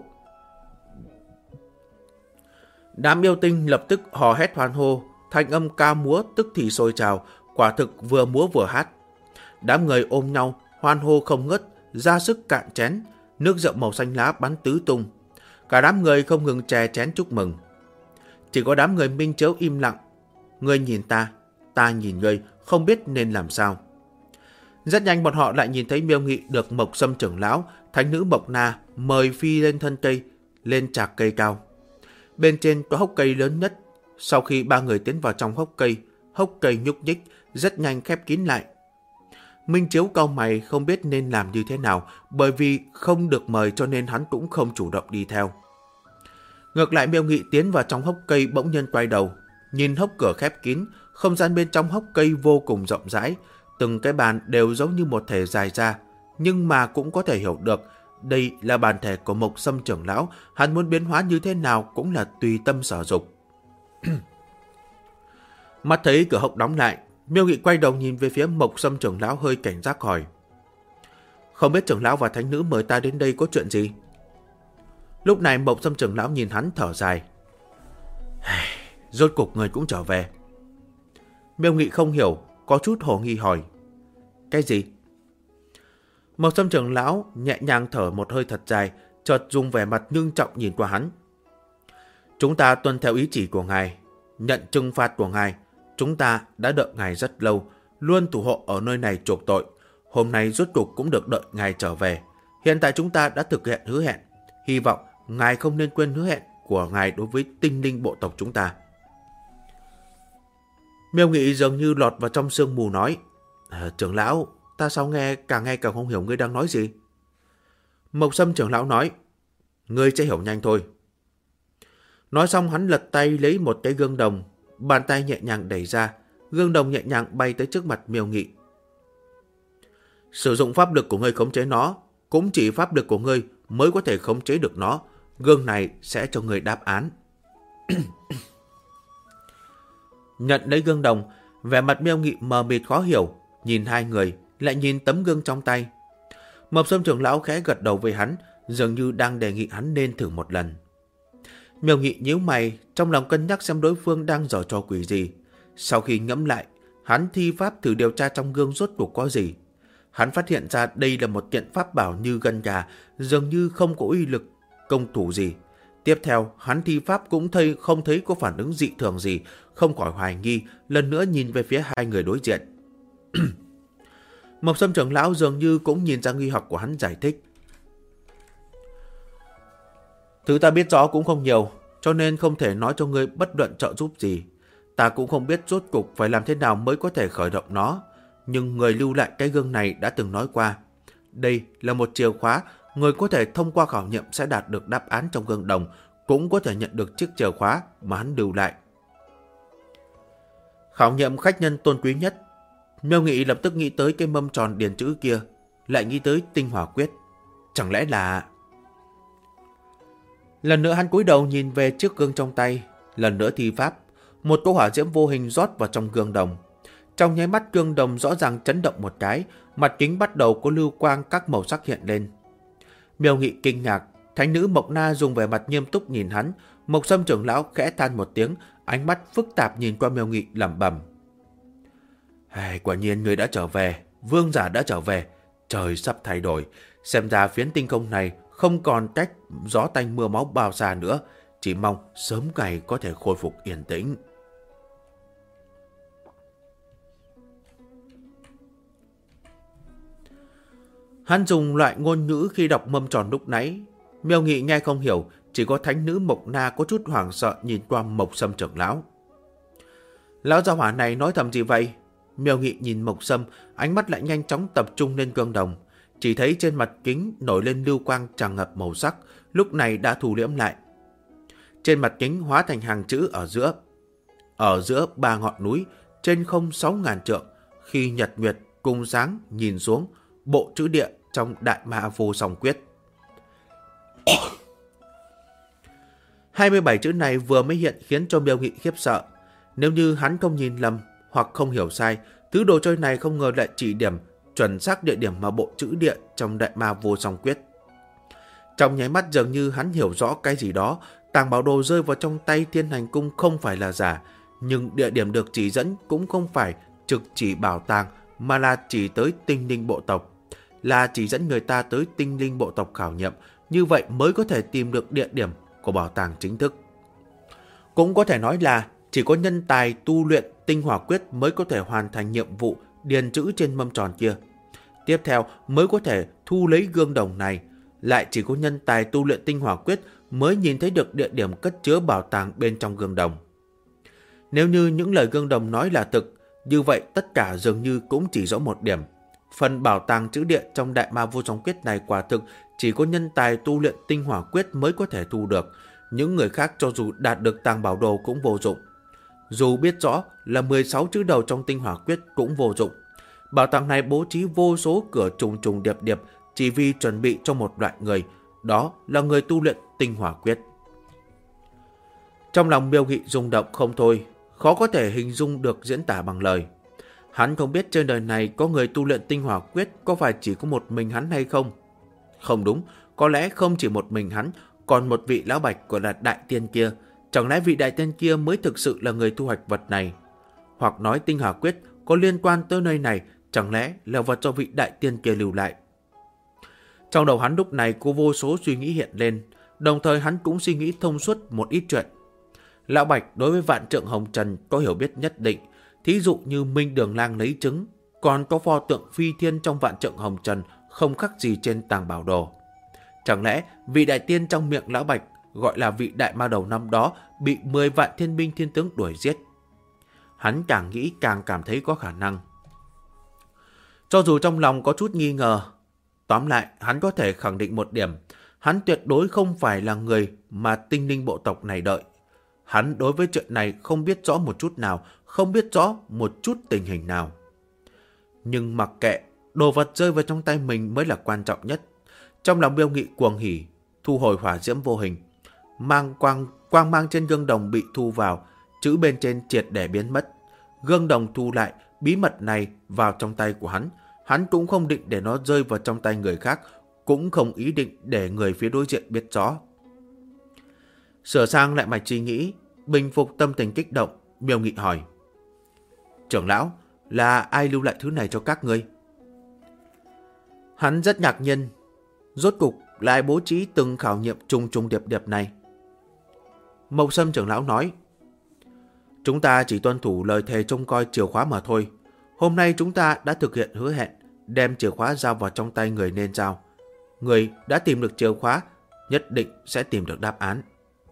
Speaker 1: Đám yêu tinh lập tức hò hét hoan hô, thanh âm ca múa tức thì sôi trào, quả thực vừa múa vừa hát. Đám người ôm nhau, hoan hô không ngớt, ra sức cạn chén, nước rượu màu xanh lá bắn tứ tung. Cả đám người không ngừng chè chén chúc mừng. Chỉ có đám người Minh Chiếu im lặng. Ngươi nhìn ta nhìn ngươi, không biết nên làm sao. Rất nhanh bọn họ lại nhìn thấy Miêu Nghị được Mộc Sâm trưởng lão, thánh nữ Mộc Na mời phi lên thân cây, lên trạc cây cao. Bên trên có hốc cây lớn nhất. Sau khi ba người tiến vào trong hốc cây nhúc nhích, rất nhanh khép kín lại. Minh Chiếu cau mày không biết nên làm như thế nào, bởi vì không được mời cho nên hắn cũng không chủ động đi theo. Ngược lại Miêu Nghị tiến vào trong hốc cây bỗng nhiên quay đầu, nhìn hốc cửa khép kín, không gian bên trong hốc cây vô cùng rộng rãi, từng cái bàn đều giống như một thể dài ra, nhưng mà cũng có thể hiểu được đây là bàn thể của Mộc Sâm trưởng lão, hắn muốn biến hóa như thế nào cũng là tùy tâm sở dục. Mắt thấy cửa hốc đóng lại, Miêu Nghị quay đầu nhìn về phía Mộc Sâm trưởng lão hơi cảnh giác hỏi: Không biết trưởng lão và thánh nữ mời ta đến đây có chuyện gì? Lúc này Mộc Sâm trưởng lão nhìn hắn thở dài: Rốt cục người cũng trở về. Miêu Nghị không hiểu, có chút hồ nghi hỏi: Cái gì? Mộc Sâm trưởng lão nhẹ nhàng thở một hơi thật dài, chợt dùng vẻ mặt nghiêm trọng nhìn qua hắn. Chúng ta tuân theo ý chỉ của ngài, nhận trừng phạt của ngài. Chúng ta đã đợi ngài rất lâu, luôn thủ hộ ở nơi này chuộc tội. Hôm nay rốt cục cũng được đợi ngài trở về. Hiện tại chúng ta đã thực hiện hứa hẹn. Hy vọng ngài không nên quên hứa hẹn của ngài đối với tinh linh bộ tộc chúng ta. Miêu Nghị dường như lọt vào trong sương mù nói: Trưởng lão, ta sao nghe càng không hiểu ngươi đang nói gì. Mộc Sâm trưởng lão nói: Ngươi sẽ hiểu nhanh thôi. Nói xong hắn lật tay lấy một cái gương đồng, bàn tay nhẹ nhàng đẩy ra, gương đồng nhẹ nhàng bay tới trước mặt Miêu Nghị. Sử dụng pháp lực của ngươi khống chế nó, cũng chỉ pháp lực của ngươi mới có thể khống chế được nó. Gương này sẽ cho người đáp án. Nhận lấy gương đồng, vẻ mặt Miêu Nghị mờ mịt khó hiểu, nhìn hai người, lại nhìn tấm gương trong tay. Mộc Sâm trưởng lão khẽ gật đầu với hắn, dường như đang đề nghị hắn nên thử một lần. Miêu Nghị nhíu mày, trong lòng cân nhắc xem đối phương đang giở trò quỷ gì. Sau khi ngẫm lại, hắn thi pháp thử điều tra trong gương rốt cuộc có gì. Hắn phát hiện ra đây là một kiện pháp bảo như gân gà, dường như không có uy lực công thủ gì. Tiếp theo, hắn thi pháp cũng không thấy có phản ứng dị thường gì, không khỏi hoài nghi, lần nữa nhìn về phía hai người đối diện. Mộc Sâm trưởng lão dường như cũng nhìn ra nghi hoặc của hắn, giải thích. Thứ ta biết rõ cũng không nhiều, cho nên không thể nói cho ngươi bất luận trợ giúp gì. Ta cũng không biết rốt cục phải làm thế nào mới có thể khởi động nó. Nhưng người lưu lại cái gương này đã từng nói qua. Đây là một chìa khóa, người có thể thông qua khảo nghiệm sẽ đạt được đáp án trong gương đồng, cũng có thể nhận được chiếc chìa khóa mà hắn lưu lại. Khảo nghiệm khách nhân tôn quý nhất. Miêu Nghị lập tức nghĩ tới cái mâm tròn điền chữ kia, lại nghĩ tới tinh hỏa quyết. Chẳng lẽ là... Lần nữa hắn cúi đầu nhìn về chiếc gương trong tay, lần nữa thi pháp, một cỗ hỏa diễm vô hình rót vào trong gương đồng. Trong nháy mắt gương đồng rõ ràng chấn động một cái, mặt kính bắt đầu có lưu quang các màu sắc hiện lên. Miêu Nghị kinh ngạc, thánh nữ Mộc Na dùng vẻ mặt nghiêm túc nhìn hắn, Mộc Sâm trưởng lão khẽ than một tiếng, ánh mắt phức tạp nhìn qua Miêu Nghị lẩm bẩm. Quả nhiên người đã trở về, vương giả đã trở về, trời sắp thay đổi, xem ra phiến tinh không này không còn cách gió tanh mưa máu bao xa nữa, chỉ mong sớm ngày có thể khôi phục yên tĩnh. Hắn dùng loại ngôn ngữ khi đọc mâm tròn lúc nãy. Miêu Nghị nghe không hiểu, chỉ có thánh nữ Mộc Na có chút hoảng sợ nhìn qua Mộc Sâm trưởng lão. Lão gia hỏa này nói thầm gì vậy? Miêu Nghị nhìn Mộc Sâm, ánh mắt lại nhanh chóng tập trung lên gương đồng. Chỉ thấy trên mặt kính nổi lên lưu quang tràn ngập màu sắc, lúc này đã thu liễm lại. Trên mặt kính hóa thành hàng chữ ở giữa. Ở giữa ba ngọn núi, trên không 6.000 trượng, khi nhật nguyệt cùng sáng nhìn xuống, bộ chữ địa trong Đại Ma Vô Song Quyết. 27 chữ này vừa mới hiện khiến cho Miêu Nghị khiếp sợ. Nếu như hắn không nhìn lầm hoặc không hiểu sai, thứ đồ chơi này không ngờ lại chỉ điểm chuẩn xác địa điểm mà bộ chữ địa trong Đại Ma Vô Song Quyết. Trong nháy mắt dường như hắn hiểu rõ cái gì đó, tàng bảo đồ rơi vào trong tay Thiên Hành Cung không phải là giả, nhưng địa điểm được chỉ dẫn cũng không phải trực chỉ bảo tàng mà là chỉ tới tinh linh bộ tộc, là chỉ dẫn người ta tới tinh linh bộ tộc khảo nghiệm, như vậy mới có thể tìm được địa điểm của bảo tàng chính thức. Cũng có thể nói là chỉ có nhân tài tu luyện tinh hỏa quyết mới có thể hoàn thành nhiệm vụ điền chữ trên mâm tròn kia. Tiếp theo mới có thể thu lấy gương đồng này, lại chỉ có nhân tài tu luyện tinh hỏa quyết mới nhìn thấy được địa điểm cất chứa bảo tàng bên trong gương đồng. Nếu như những lời gương đồng nói là thực, như vậy tất cả dường như cũng chỉ rõ một điểm. Phần bảo tàng chữ địa trong Đại Ma Vô Song Quyết này quả thực chỉ có nhân tài tu luyện tinh hỏa quyết mới có thể thu được. Những người khác cho dù đạt được tàng bảo đồ cũng vô dụng. Dù biết rõ là 16 chữ đầu trong tinh hỏa quyết cũng vô dụng. Bảo tàng này bố trí vô số cửa trùng trùng điệp điệp chỉ vì chuẩn bị cho một loại người, đó là người tu luyện tinh hỏa quyết. Trong lòng Miêu Nghị rung động không thôi, khó có thể hình dung được diễn tả bằng lời. Hắn không biết trên đời này có người tu luyện tinh hỏa quyết có phải chỉ có một mình hắn hay không? Không đúng, có lẽ không chỉ một mình hắn, còn một vị lão bạch gọi là đại tiên kia. Chẳng lẽ vị đại tiên kia mới thực sự là người thu hoạch vật này? Hoặc nói tinh hỏa quyết có liên quan tới nơi này, chẳng lẽ là vật do vị đại tiên kia lưu lại? Trong đầu hắn lúc này có vô số suy nghĩ hiện lên, đồng thời hắn cũng suy nghĩ thông suốt một ít chuyện. Lão Bạch đối với vạn trượng hồng trần có hiểu biết nhất định, thí dụ như Minh Đường Lang lấy trứng, còn có pho tượng phi thiên trong vạn trượng hồng trần không khác gì trên tàng bảo đồ. Chẳng lẽ vị đại tiên trong miệng Lão Bạch gọi là vị đại ma đầu năm đó bị 10 vạn thiên binh thiên tướng đuổi giết? Hắn càng nghĩ càng cảm thấy có khả năng. Cho dù trong lòng có chút nghi ngờ, tóm lại hắn có thể khẳng định một điểm, hắn tuyệt đối không phải là người mà tinh linh bộ tộc này đợi. Hắn đối với chuyện này không biết rõ một chút nào, không biết rõ một chút tình hình nào. Nhưng mặc kệ, đồ vật rơi vào trong tay mình mới là quan trọng nhất. Trong lòng Miêu Nghị cuồng hỉ, thu hồi hỏa diễm vô hình. Quang mang trên gương đồng bị thu vào, chữ bên trên triệt để biến mất. Gương đồng thu lại, bí mật này vào trong tay của hắn. Hắn cũng không định để nó rơi vào trong tay người khác, cũng không ý định để người phía đối diện biết rõ. Sửa sang lại mạch suy nghĩ, bình phục tâm tình kích động, Miêu Nghị hỏi: trưởng lão, là ai lưu lại thứ này cho các ngươi? Hắn rất ngạc nhiên, rốt cục lại bố trí từng khảo nghiệm trùng điệp điệp này. Mộc Sâm trưởng lão nói: chúng ta chỉ tuân thủ lời thề trông coi chìa khóa mà thôi. Hôm nay chúng ta đã thực hiện hứa hẹn, đem chìa khóa giao vào trong tay người nên giao. Người đã tìm được chìa khóa, nhất định sẽ tìm được đáp án.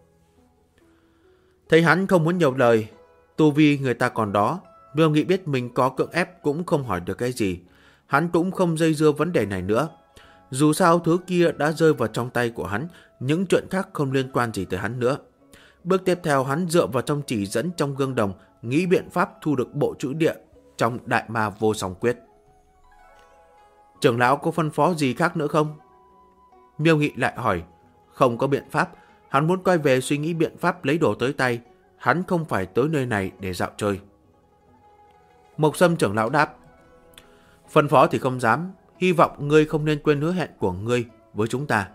Speaker 1: Thấy hắn không muốn nhiều lời, tu vi người ta còn đó, Miêu Nghị biết mình có cưỡng ép cũng không hỏi được cái gì. Hắn cũng không dây dưa vấn đề này nữa. Dù sao thứ kia đã rơi vào trong tay của hắn, những chuyện khác không liên quan gì tới hắn nữa. Bước tiếp theo, hắn dựa vào trong chỉ dẫn trong gương đồng, nghĩ biện pháp thu được bộ chữ địa trong Đại Ma Vô Song Quyết. Trưởng lão có phân phó gì khác nữa không? Miêu Nghị lại hỏi. Không có biện pháp, hắn muốn quay về suy nghĩ biện pháp lấy đồ tới tay. Hắn không phải tới nơi này để dạo chơi. Mộc Sâm trưởng lão đáp: phân phó thì không dám, hy vọng ngươi không nên quên hứa hẹn của ngươi với chúng ta.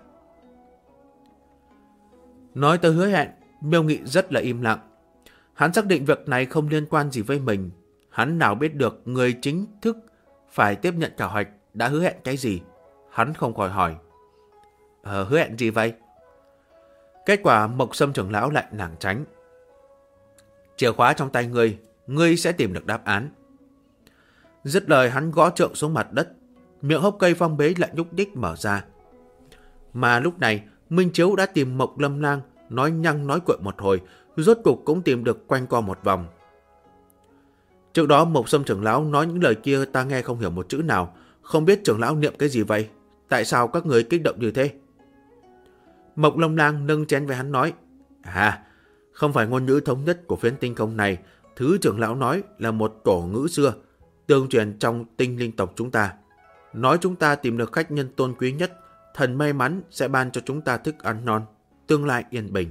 Speaker 1: Nói tới hứa hẹn, Miêu Nghị rất là im lặng. Hắn xác định việc này không liên quan gì với mình. Hắn nào biết được người chính thức phải tiếp nhận khảo hạch đã hứa hẹn cái gì. Hắn không khỏi hỏi: hứa hẹn gì vậy? Kết quả Mộc Sâm trưởng lão lại lảng tránh. Chìa khóa trong tay ngươi sẽ tìm được đáp án. Dứt lời, hắn gõ trượng xuống mặt đất, miệng hốc cây phong bế lại nhúc nhích mở ra. Mà lúc này, Minh Chiếu đã tìm Mộc Lâm Lang, nói nhăng nói cuội một hồi, rốt cục cũng tìm được quanh co một vòng. Trước đó Mộc Sâm trưởng lão nói những lời kia ta nghe không hiểu một chữ nào, không biết trưởng lão niệm cái gì vậy? Tại sao các người kích động như thế? Mộc Lâm Lang nâng chén với hắn nói: không phải ngôn ngữ thống nhất của phiến tinh không này, thứ trưởng lão nói là một cổ ngữ xưa, tương truyền trong tinh linh tộc chúng ta. Nói chúng ta tìm được khách nhân tôn quý nhất, thần may mắn sẽ ban cho chúng ta thức ăn ngon, tương lai yên bình.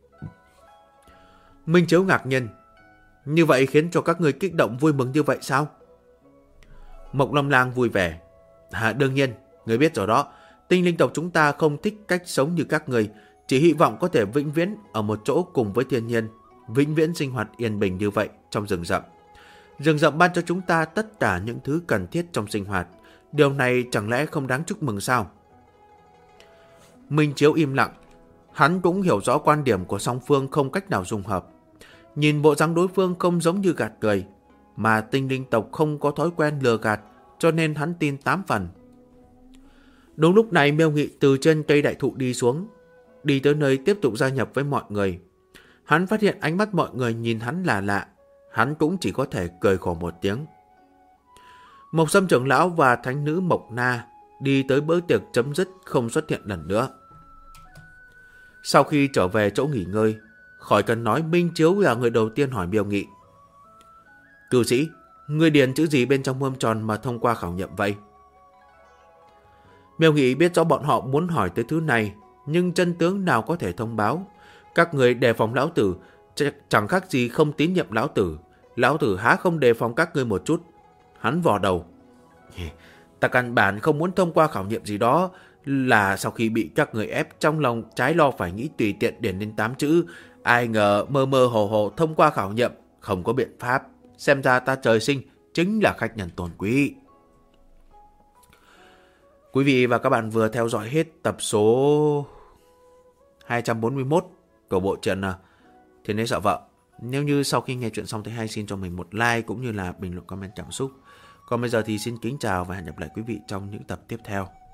Speaker 1: Minh Chiếu ngạc nhiên: như vậy khiến cho các người kích động vui mừng như vậy sao? Mộc Lâm Lang vui vẻ: đương nhiên, người biết rồi đó, tinh linh tộc chúng ta không thích cách sống như các người, chỉ hy vọng có thể vĩnh viễn ở một chỗ cùng với thiên nhiên, vĩnh viễn sinh hoạt yên bình như vậy trong rừng rậm. Rừng rậm ban cho chúng ta tất cả những thứ cần thiết trong sinh hoạt. Điều này chẳng lẽ không đáng chúc mừng sao? Minh Chiếu im lặng. Hắn cũng hiểu rõ quan điểm của song phương không cách nào dung hợp. Nhìn bộ dáng đối phương không giống như gạt người, mà tinh linh tộc không có thói quen lừa gạt, cho nên hắn tin 8 phần. Đúng lúc này, Miêu Nghị từ trên cây đại thụ đi xuống, đi tới nơi tiếp tục gia nhập với mọi người. Hắn phát hiện ánh mắt mọi người nhìn hắn là lạ, hắn cũng chỉ có thể cười khổ một tiếng. Mộc Sâm trưởng lão và thánh nữ Mộc Na đi tới bữa tiệc chấm dứt không xuất hiện lần nữa. Sau khi trở về chỗ nghỉ ngơi, khỏi cần nói Minh Chiếu là người đầu tiên hỏi Miêu Nghị: cư sĩ, người điền chữ gì bên trong mâm tròn mà thông qua khảo nghiệm vậy? Miêu Nghị biết rõ bọn họ muốn hỏi tới thứ này, nhưng chân tướng nào có thể thông báo. Các người đề phòng lão tử, chẳng khác gì không tín nhiệm lão tử. Lão tử há không đề phòng các ngươi một chút? Hắn vò đầu: ta căn bản không muốn thông qua khảo nghiệm gì đó, là sau khi bị các người ép trong lòng trái lo phải nghĩ tùy tiện điền lên 8 chữ. Ai ngờ mơ mơ hồ hồ thông qua khảo nghiệm, không có biện pháp. Xem ra ta trời sinh chính là khách nhân tôn quý. Quý vị và các bạn vừa theo dõi hết tập số 241 của bộ truyện Thiên Đế Sợ Vợ. Nếu như sau khi nghe chuyện xong thấy hay, xin cho mình một like cũng như là bình luận comment cảm xúc. Còn bây giờ thì xin kính chào và hẹn gặp lại quý vị trong những tập tiếp theo.